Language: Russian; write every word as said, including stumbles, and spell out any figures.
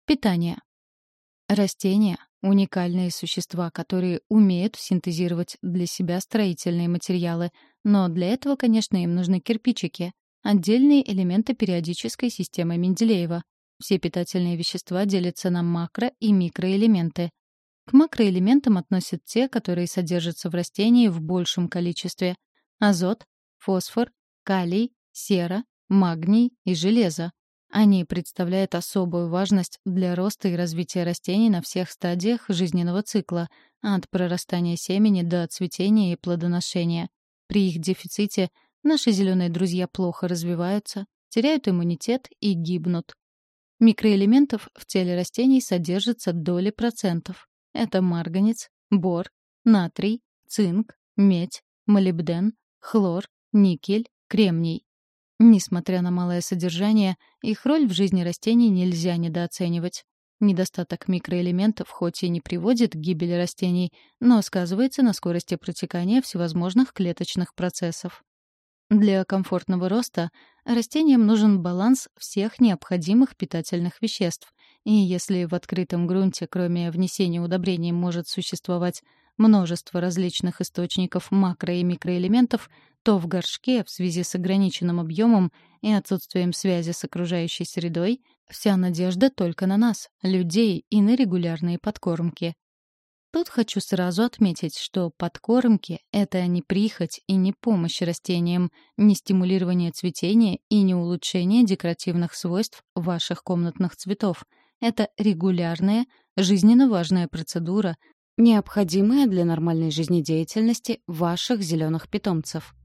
Питание. Растения — уникальные существа, которые умеют синтезировать для себя строительные материалы, но для этого, конечно, им нужны кирпичики — отдельные элементы периодической системы Менделеева. Все питательные вещества делятся на макро- и микроэлементы. К макроэлементам относят те, которые содержатся в растении в большем количестве: азот, фосфор, калий, сера, магний и железо. Они представляют особую важность для роста и развития растений на всех стадиях жизненного цикла, от прорастания семени до цветения и плодоношения. При их дефиците наши зеленые друзья плохо развиваются, теряют иммунитет и гибнут. Микроэлементов в теле растений содержится доли процентов. Это марганец, бор, натрий, цинк, медь, молибден, хлор, никель, кремний. Несмотря на малое содержание, их роль в жизни растений нельзя недооценивать. Недостаток микроэлементов хоть и не приводит к гибели растений, но сказывается на скорости протекания всевозможных клеточных процессов. Для комфортного роста растениям нужен баланс всех необходимых питательных веществ. И если в открытом грунте, кроме внесения удобрений, может существовать множество различных источников макро- и микроэлементов, то в горшке, в связи с ограниченным объемом и отсутствием связи с окружающей средой, вся надежда только на нас, людей, и на регулярные подкормки. Тут хочу сразу отметить, что подкормки — это не прихоть и не помощь растениям, не стимулирование цветения и не улучшение декоративных свойств ваших комнатных цветов. Это регулярная, жизненно важная процедура, необходимая для нормальной жизнедеятельности ваших зеленых питомцев.